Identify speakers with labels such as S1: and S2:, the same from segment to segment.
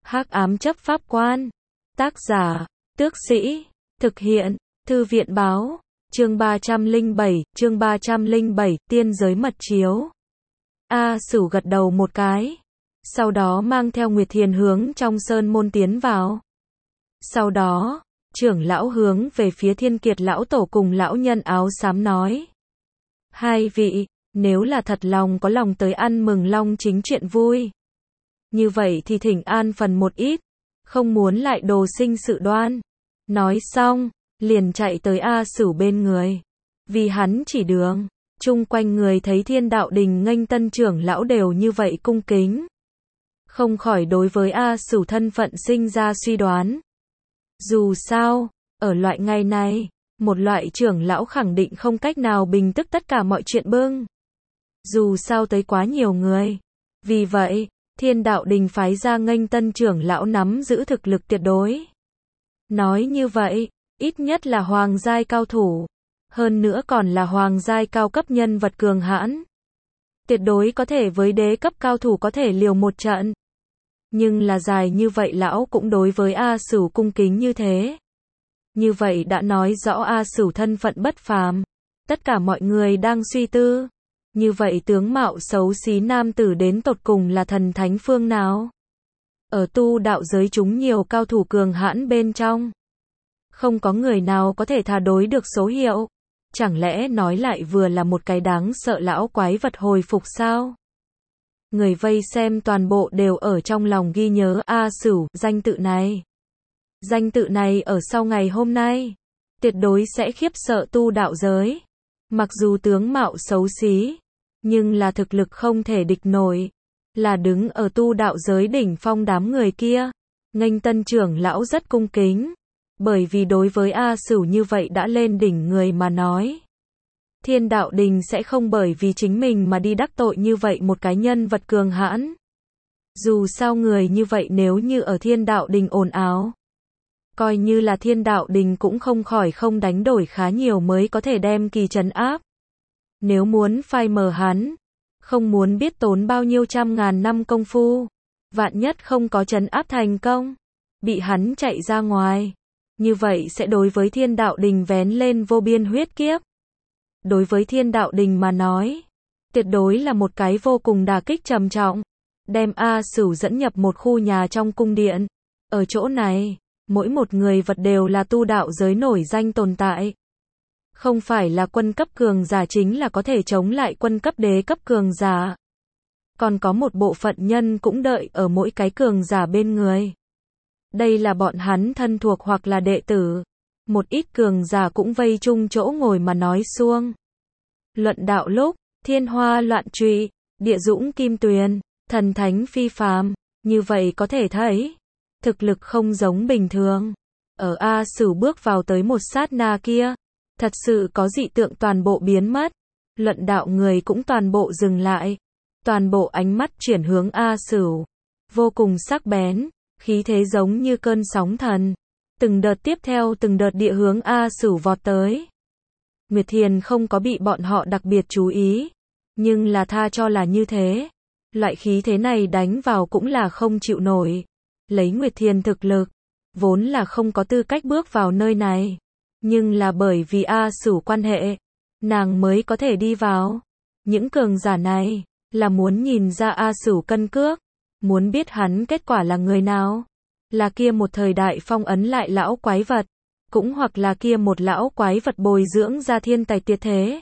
S1: Hắc ám chấp pháp quan. Tác giả, Tước Sĩ. Thực hiện, Thư viện báo. Chương 307, tiên giới mật chiếu. A Sửu gật đầu một cái. Sau đó mang theo Nguyệt Thiền hướng trong sơn môn tiến vào. Sau đó, trưởng lão hướng về phía Thiên Kiệt lão tổ cùng lão nhân áo xám nói. Hai vị, nếu là thật lòng có lòng tới ăn mừng long chính chuyện vui. Như vậy thì thỉnh an phần một ít, không muốn lại đồ sinh sự đoan. Nói xong, liền chạy tới A Sửu bên người. Vì hắn chỉ đường, chung quanh người thấy Thiên Đạo Đình nghênh tân trưởng lão đều như vậy cung kính. Không khỏi đối với A Sửu thân phận sinh ra suy đoán. Dù sao, ở loại ngày này, một loại trưởng lão khẳng định không cách nào bình tức tất cả mọi chuyện bưng. Dù sao tới quá nhiều người. Vì vậy, Thiên Đạo Đình phái ra nghênh tân trưởng lão nắm giữ thực lực tuyệt đối. Nói như vậy, ít nhất là hoàng giai cao thủ. Hơn nữa còn là hoàng giai cao cấp nhân vật cường hãn. Tuyệt đối có thể với đế cấp cao thủ có thể liều một trận. Nhưng là dài như vậy lão cũng đối với A Sửu cung kính như thế. Như vậy đã nói rõ A Sửu thân phận bất phàm. Tất cả mọi người đang suy tư. Như vậy tướng mạo xấu xí nam tử đến tột cùng là thần thánh phương nào? Ở tu đạo giới chúng nhiều cao thủ cường hãn bên trong. Không có người nào có thể tha đối được số hiệu. Chẳng lẽ nói lại vừa là một cái đáng sợ lão quái vật hồi phục sao? Người vây xem toàn bộ đều ở trong lòng ghi nhớ A Sửu, danh tự này. Danh tự này ở sau ngày hôm nay, tuyệt đối sẽ khiếp sợ tu đạo giới. Mặc dù tướng mạo xấu xí, nhưng là thực lực không thể địch nổi. Là đứng ở tu đạo giới đỉnh phong đám người kia. Nghênh tân trưởng lão rất cung kính. Bởi vì đối với A Sửu như vậy đã lên đỉnh người mà nói. Thiên Đạo Đình sẽ không bởi vì chính mình mà đi đắc tội như vậy một cái nhân vật cường hãn. Dù sao người như vậy nếu như ở Thiên Đạo Đình ồn ào. Coi như là Thiên Đạo Đình cũng không khỏi không đánh đổi khá nhiều mới có thể đem kỳ trấn áp. Nếu muốn phai mờ hắn, không muốn biết tốn bao nhiêu trăm ngàn năm công phu. Vạn nhất không có trấn áp thành công, bị hắn chạy ra ngoài. Như vậy sẽ đối với Thiên Đạo Đình vén lên vô biên huyết kiếp. Đối với Thiên Đạo Đình mà nói, tuyệt đối là một cái vô cùng đả kích trầm trọng. Đem A Sửu dẫn nhập một khu nhà trong cung điện. Ở chỗ này, mỗi một người vật đều là tu đạo giới nổi danh tồn tại. Không phải là quân cấp cường giả chính là có thể chống lại quân cấp đế cấp cường giả. Còn có một bộ phận nhân cũng đợi ở mỗi cái cường giả bên người. Đây là bọn hắn thân thuộc hoặc là đệ tử. Một ít cường giả cũng vây chung chỗ ngồi mà nói xuông. Luận đạo lúc, thiên hoa loạn trụy, địa dũng kim tuyền, thần thánh phi phàm. Như vậy có thể thấy, thực lực không giống bình thường. Ở A Sửu bước vào tới một sát na kia, thật sự có dị tượng toàn bộ biến mất. Luận đạo người cũng toàn bộ dừng lại. Toàn bộ ánh mắt chuyển hướng A Sửu. Vô cùng sắc bén, khí thế giống như cơn sóng thần. Từng đợt tiếp theo từng đợt địa hướng A Sửu vọt tới. Nguyệt Thiền không có bị bọn họ đặc biệt chú ý. Nhưng là tha cho là như thế. Loại khí thế này đánh vào cũng là không chịu nổi. Lấy Nguyệt Thiền thực lực, vốn là không có tư cách bước vào nơi này. Nhưng là bởi vì A Sửu quan hệ, nàng mới có thể đi vào. Những cường giả này, là muốn nhìn ra A Sửu cân cước. Muốn biết hắn kết quả là người nào. Là kia một thời đại phong ấn lại lão quái vật. Cũng hoặc là kia một lão quái vật bồi dưỡng ra thiên tài tuyệt thế.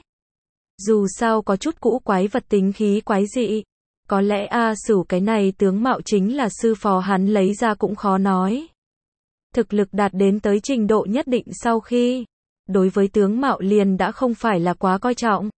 S1: Dù sao có chút cũ quái vật tính khí quái dị. Có lẽ A Sửu cái này tướng mạo chính là sư phó hắn lấy ra cũng khó nói. Thực lực đạt đến tới trình độ nhất định sau khi, đối với tướng mạo liền đã không phải là quá coi trọng.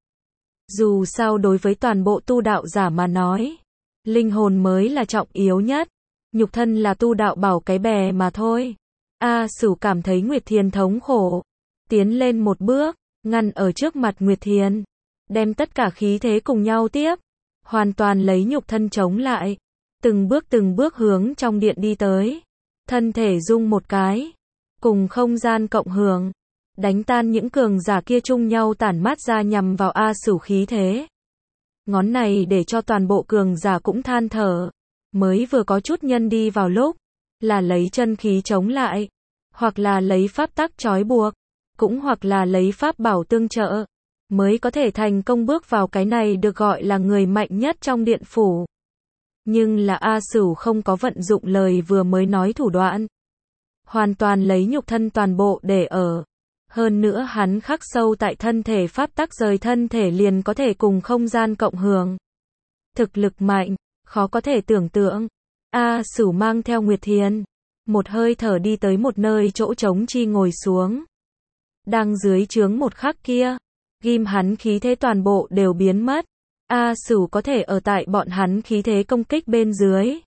S1: Dù sao đối với toàn bộ tu đạo giả mà nói, linh hồn mới là trọng yếu nhất. Nhục thân là tu đạo bảo cái bè mà thôi. A Sửu cảm thấy Nguyệt Thiền thống khổ. Tiến lên một bước, ngăn ở trước mặt Nguyệt Thiền. Đem tất cả khí thế cùng nhau tiếp. Hoàn toàn lấy nhục thân chống lại. Từng bước hướng trong điện đi tới. Thân thể rung một cái. Cùng không gian cộng hưởng. Đánh tan những cường giả kia chung nhau tản mát ra nhằm vào A Sửu khí thế. Ngón này để cho toàn bộ cường giả cũng than thở. Mới vừa có chút nhân đi vào lúc, là lấy chân khí chống lại, hoặc là lấy pháp tắc trói buộc, cũng hoặc là lấy pháp bảo tương trợ, mới có thể thành công bước vào cái này được gọi là người mạnh nhất trong điện phủ. Nhưng là A Sửu không có vận dụng lời vừa mới nói thủ đoạn. Hoàn toàn lấy nhục thân toàn bộ để ở. Hơn nữa hắn khắc sâu tại thân thể pháp tắc rời thân thể liền có thể cùng không gian cộng hưởng. Thực lực mạnh, khó có thể tưởng tượng. A Sửu mang theo Nguyệt Thiền, một hơi thở đi tới một nơi chỗ trống chi ngồi xuống. Đang dưới trướng một khắc kia, ghim hắn khí thế toàn bộ đều biến mất. A Sửu có thể ở tại bọn hắn khí thế công kích bên dưới.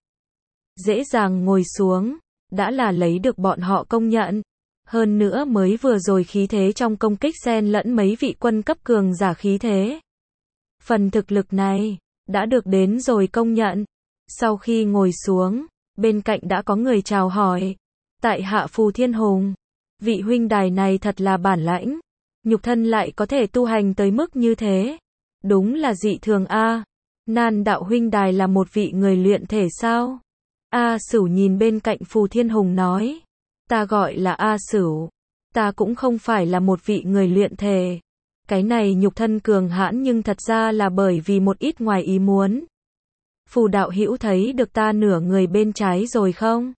S1: Dễ dàng ngồi xuống, đã là lấy được bọn họ công nhận. Hơn nữa mới vừa rồi khí thế trong công kích xen lẫn mấy vị quân cấp cường giả khí thế. Phần thực lực này, đã được đến rồi công nhận. Sau khi ngồi xuống, bên cạnh đã có người chào hỏi. Tại hạ Phù Thiên Hùng, vị huynh đài này thật là bản lãnh. Nhục thân lại có thể tu hành tới mức như thế. Đúng là dị thường a. Nan đạo huynh đài là một vị người luyện thể sao? A Sửu nhìn bên cạnh Phù Thiên Hùng nói. Ta gọi là A Sửu. Ta cũng không phải là một vị người luyện thể. Cái này nhục thân cường hãn nhưng thật ra là bởi vì một ít ngoài ý muốn. Phù đạo hữu thấy được ta nửa người bên trái rồi không?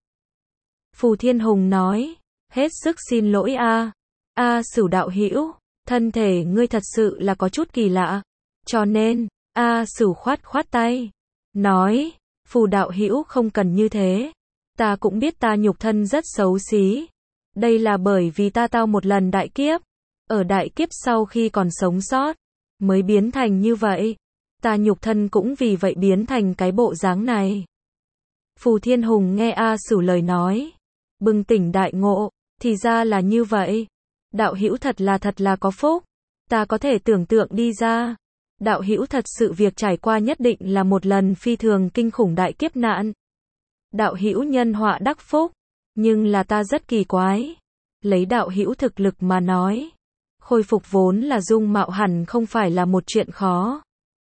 S1: Phù Thiên Hùng nói. Hết sức xin lỗi a. A Sửu đạo hữu, thân thể ngươi thật sự là có chút kỳ lạ. Cho nên, A Sửu khoát khoát tay. Nói, Phù đạo hữu không cần như thế. Ta cũng biết ta nhục thân rất xấu xí. Đây là bởi vì ta tao một lần đại kiếp. Ở đại kiếp sau khi còn sống sót, mới biến thành như vậy. Ta nhục thân cũng vì vậy biến thành cái bộ dáng này. Phù Thiên Hùng nghe A Sửu lời nói, bừng tỉnh đại ngộ, thì ra là như vậy. Đạo hữu thật là có phúc. Ta có thể tưởng tượng đi ra. Đạo hữu thật sự việc trải qua nhất định là một lần phi thường kinh khủng đại kiếp nạn. Đạo hữu nhân họa đắc phúc, nhưng là ta rất kỳ quái. Lấy đạo hữu thực lực mà nói, khôi phục vốn là dung mạo hẳn không phải là một chuyện khó.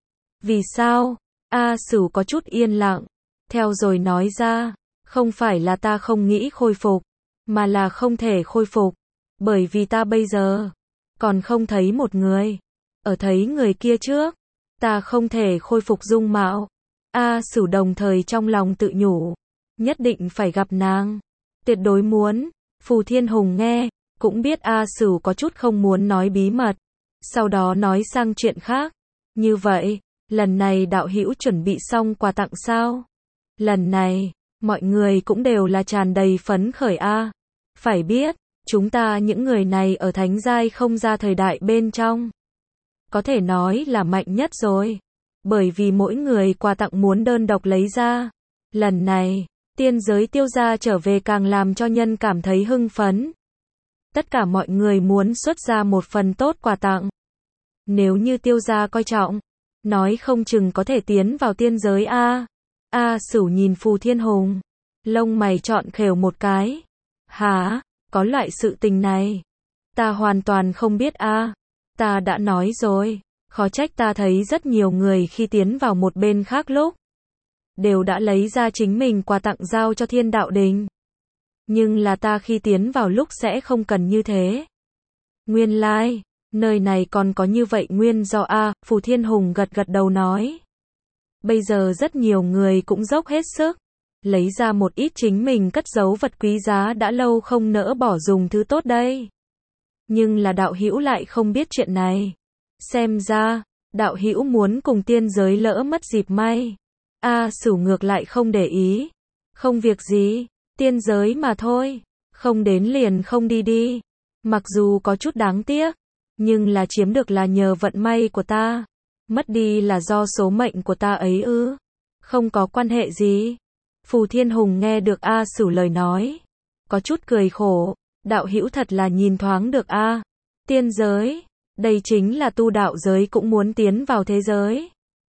S1: Vì sao? A Sửu có chút yên lặng, theo rồi nói ra, không phải là ta không nghĩ khôi phục, mà là không thể khôi phục, bởi vì ta bây giờ còn không thấy một người. Ở thấy người kia trước, ta không thể khôi phục dung mạo. A Sửu đồng thời trong lòng tự nhủ, nhất định phải gặp nàng, tuyệt đối muốn. Phù Thiên Hùng nghe, cũng biết A Sửu có chút không muốn nói bí mật, sau đó nói sang chuyện khác. Như vậy, lần này đạo hữu chuẩn bị xong quà tặng sao? Lần này, mọi người cũng đều là tràn đầy phấn khởi a. Phải biết, chúng ta những người này ở thánh giai không ra thời đại bên trong, có thể nói là mạnh nhất rồi. Bởi vì mỗi người quà tặng muốn đơn độc lấy ra. Lần này, tiên giới tiêu gia trở về càng làm cho nhân cảm thấy hưng phấn. Tất cả mọi người muốn xuất ra một phần tốt quà tặng. Nếu như tiêu gia coi trọng, nói không chừng có thể tiến vào tiên giới a. A Sửu nhìn Phù Thiên Hùng, lông mày trọn khều một cái. Hả, có loại sự tình này? Ta hoàn toàn không biết a. Ta đã nói rồi, khó trách ta thấy rất nhiều người khi tiến vào một bên khác lúc, đều đã lấy ra chính mình quà tặng giao cho Thiên Đạo Đình. Nhưng là ta khi tiến vào lúc sẽ không cần như thế. Nguyên lai, nơi này còn có như vậy nguyên do a. Phù Thiên Hùng gật gật đầu nói. Bây giờ rất nhiều người cũng dốc hết sức, lấy ra một ít chính mình cất giấu vật quý giá đã lâu không nỡ bỏ dùng thứ tốt đây. Nhưng là đạo hữu lại không biết chuyện này. Xem ra, đạo hữu muốn cùng tiên giới lỡ mất dịp may. A Sửu ngược lại không để ý. Không việc gì, tiên giới mà thôi. Không đến liền không đi đi. Mặc dù có chút đáng tiếc, nhưng là chiếm được là nhờ vận may của ta. Mất đi là do số mệnh của ta ấy ư. Không có quan hệ gì. Phù Thiên Hùng nghe được A Sửu lời nói, có chút cười khổ. Đạo hữu thật là nhìn thoáng được a. Tiên giới, đây chính là tu đạo giới cũng muốn tiến vào thế giới.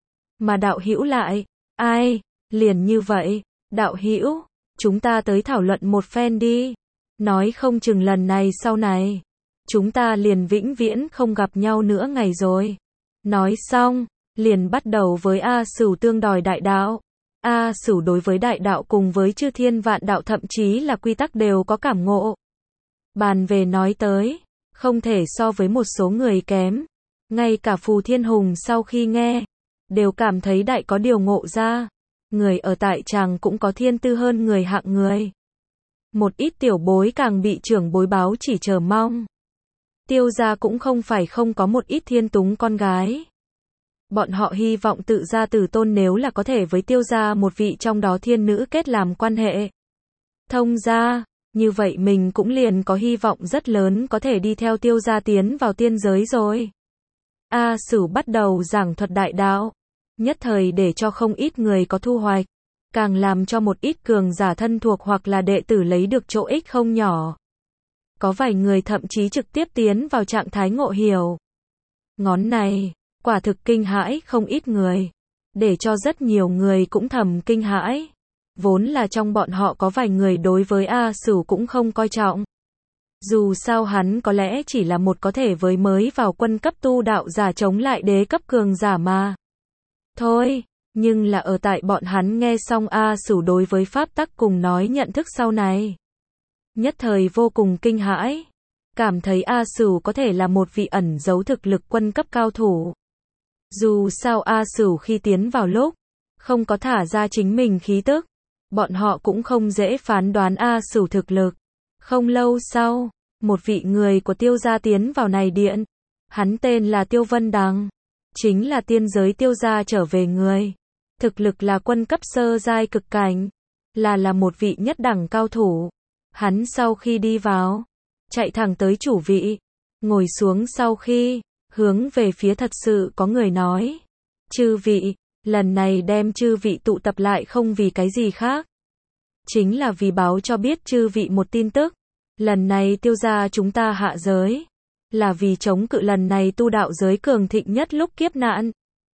S1: Mà đạo hữu lại, ai, liền như vậy, đạo hữu, chúng ta tới thảo luận một phen đi. Nói không chừng lần này sau này, chúng ta liền vĩnh viễn không gặp nhau nữa ngày rồi. Nói xong, liền bắt đầu với A Sửu tương đòi đại đạo. A Sửu đối với đại đạo cùng với chư thiên vạn đạo thậm chí là quy tắc đều có cảm ngộ. Bàn về nói tới, không thể so với một số người kém. Ngay cả Phù Thiên Hùng sau khi nghe, đều cảm thấy đại có điều ngộ ra. Người ở tại tràng cũng có thiên tư hơn người hạng người. Một ít tiểu bối càng bị trưởng bối báo chỉ chờ mong. Tiêu gia cũng không phải không có một ít thiên túng con gái. Bọn họ hy vọng tự gia tử tôn nếu là có thể với tiêu gia một vị trong đó thiên nữ kết làm quan hệ. Thông gia, như vậy mình cũng liền có hy vọng rất lớn có thể đi theo tiêu gia tiến vào tiên giới rồi. A Sửu bắt đầu giảng thuật đại đạo, nhất thời để cho không ít người có thu hoạch, càng làm cho một ít cường giả thân thuộc hoặc là đệ tử lấy được chỗ ích không nhỏ. Có vài người thậm chí trực tiếp tiến vào trạng thái ngộ hiểu. Ngón này, quả thực kinh hãi không ít người, để cho rất nhiều người cũng thầm kinh hãi. Vốn là trong bọn họ có vài người đối với A Sửu cũng không coi trọng. Dù sao hắn có lẽ chỉ là một có thể với mới vào quân cấp tu đạo giả chống lại đế cấp cường giả mà. Thôi, nhưng là ở tại bọn hắn nghe xong A Sửu đối với pháp tắc cùng nói nhận thức sau này. Nhất thời vô cùng kinh hãi, cảm thấy A Sửu có thể là một vị ẩn giấu thực lực quân cấp cao thủ. Dù sao A Sửu khi tiến vào lúc, không có thả ra chính mình khí tức, bọn họ cũng không dễ phán đoán A Sửu thực lực. Không lâu sau, một vị người của tiêu gia tiến vào này điện. Hắn tên là Tiêu Vân Đằng, chính là tiên giới tiêu gia trở về người. Thực lực là quân cấp sơ giai cực cảnh, là một vị nhất đẳng cao thủ. Hắn sau khi đi vào, chạy thẳng tới chủ vị, ngồi xuống sau khi, hướng về phía thật sự có người nói. Chư vị, lần này đem chư vị tụ tập lại không vì cái gì khác. Chính là vì báo cho biết chư vị một tin tức. Lần này tiêu gia chúng ta hạ giới, là vì chống cự lần này tu đạo giới cường thịnh nhất lúc kiếp nạn.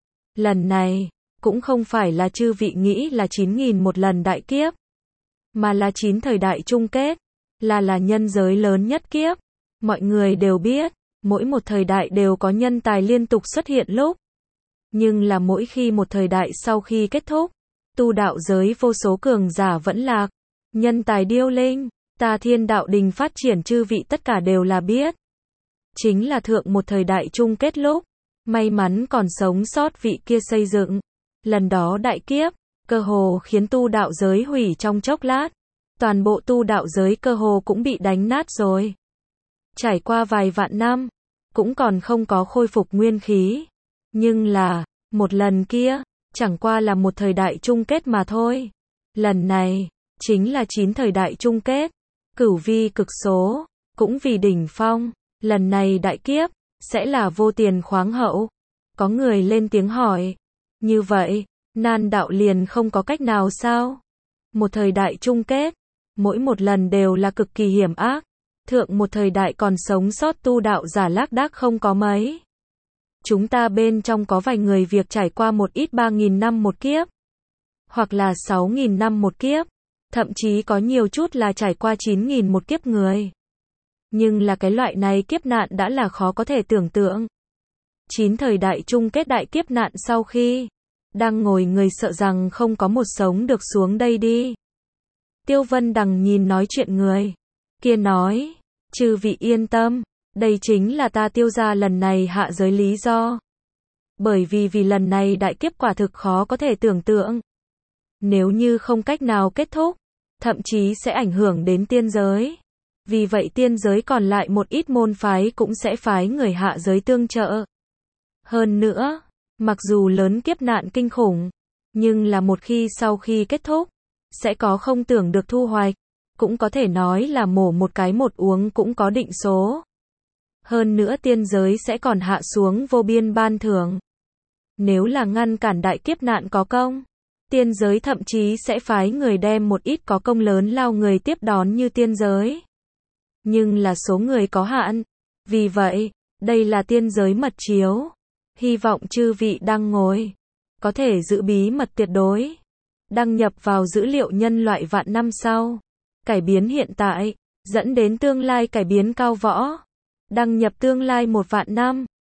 S1: Lần này, cũng không phải là chư vị nghĩ là 9.000 một lần đại kiếp, mà là 9 thời đại chung kết, là nhân giới lớn nhất kiếp. Mọi người đều biết, mỗi một thời đại đều có nhân tài liên tục xuất hiện lúc. Nhưng là mỗi khi một thời đại sau khi kết thúc, tu đạo giới vô số cường giả vẫn lạc, nhân tài điêu linh, ta thiên đạo đình phát triển chư vị tất cả đều là biết. Chính là thượng một thời đại chung kết lúc, may mắn còn sống sót vị kia xây dựng. Lần đó đại kiếp, cơ hồ khiến tu đạo giới hủy trong chốc lát. Toàn bộ tu đạo giới cơ hồ cũng bị đánh nát rồi. Trải qua vài vạn năm, cũng còn không có khôi phục nguyên khí. Nhưng là, một lần kia, chẳng qua là một thời đại chung kết mà thôi. Lần này, chính là 9 thời đại chung kết. Cửu vi cực số, cũng vì đỉnh phong. Lần này đại kiếp, sẽ là vô tiền khoáng hậu. Có người lên tiếng hỏi. Như vậy, nan đạo liền không có cách nào sao? Một thời đại chung kết, mỗi một lần đều là cực kỳ hiểm ác. Thượng một thời đại còn sống sót tu đạo giả lác đác không có mấy. Chúng ta bên trong có vài người việc trải qua một ít 3.000 năm một kiếp, hoặc là 6.000 năm một kiếp, thậm chí có nhiều chút là trải qua 9.000 một kiếp người. Nhưng là cái loại này kiếp nạn đã là khó có thể tưởng tượng. 9 thời đại chung kết đại kiếp nạn sau khi, đang ngồi người sợ rằng không có một sống được xuống đây đi. Tiêu Vân Đằng nhìn nói chuyện người kia nói, chư vị yên tâm, đây chính là ta tiêu gia lần này hạ giới lý do. Bởi vì lần này đại kiếp quả thực khó có thể tưởng tượng. Nếu như không cách nào kết thúc, thậm chí sẽ ảnh hưởng đến tiên giới. Vì vậy tiên giới còn lại một ít môn phái cũng sẽ phái người hạ giới tương trợ. Hơn nữa, mặc dù lớn kiếp nạn kinh khủng, nhưng là một khi sau khi kết thúc, sẽ có không tưởng được thu hoạch. Cũng có thể nói là mổ một cái một uống cũng có định số. Hơn nữa tiên giới sẽ còn hạ xuống vô biên ban thưởng. Nếu là ngăn cản đại kiếp nạn có công, tiên giới thậm chí sẽ phái người đem một ít có công lớn lao người tiếp đón như tiên giới. Nhưng là số người có hạn. Vì vậy, đây là tiên giới mật chiếu. Hy vọng chư vị đang ngồi, có thể giữ bí mật tuyệt đối. Đăng nhập vào dữ liệu nhân loại vạn năm sau. Cải biến hiện tại, dẫn đến tương lai cải biến cao võ. Đăng nhập tương lai 1 vạn năm.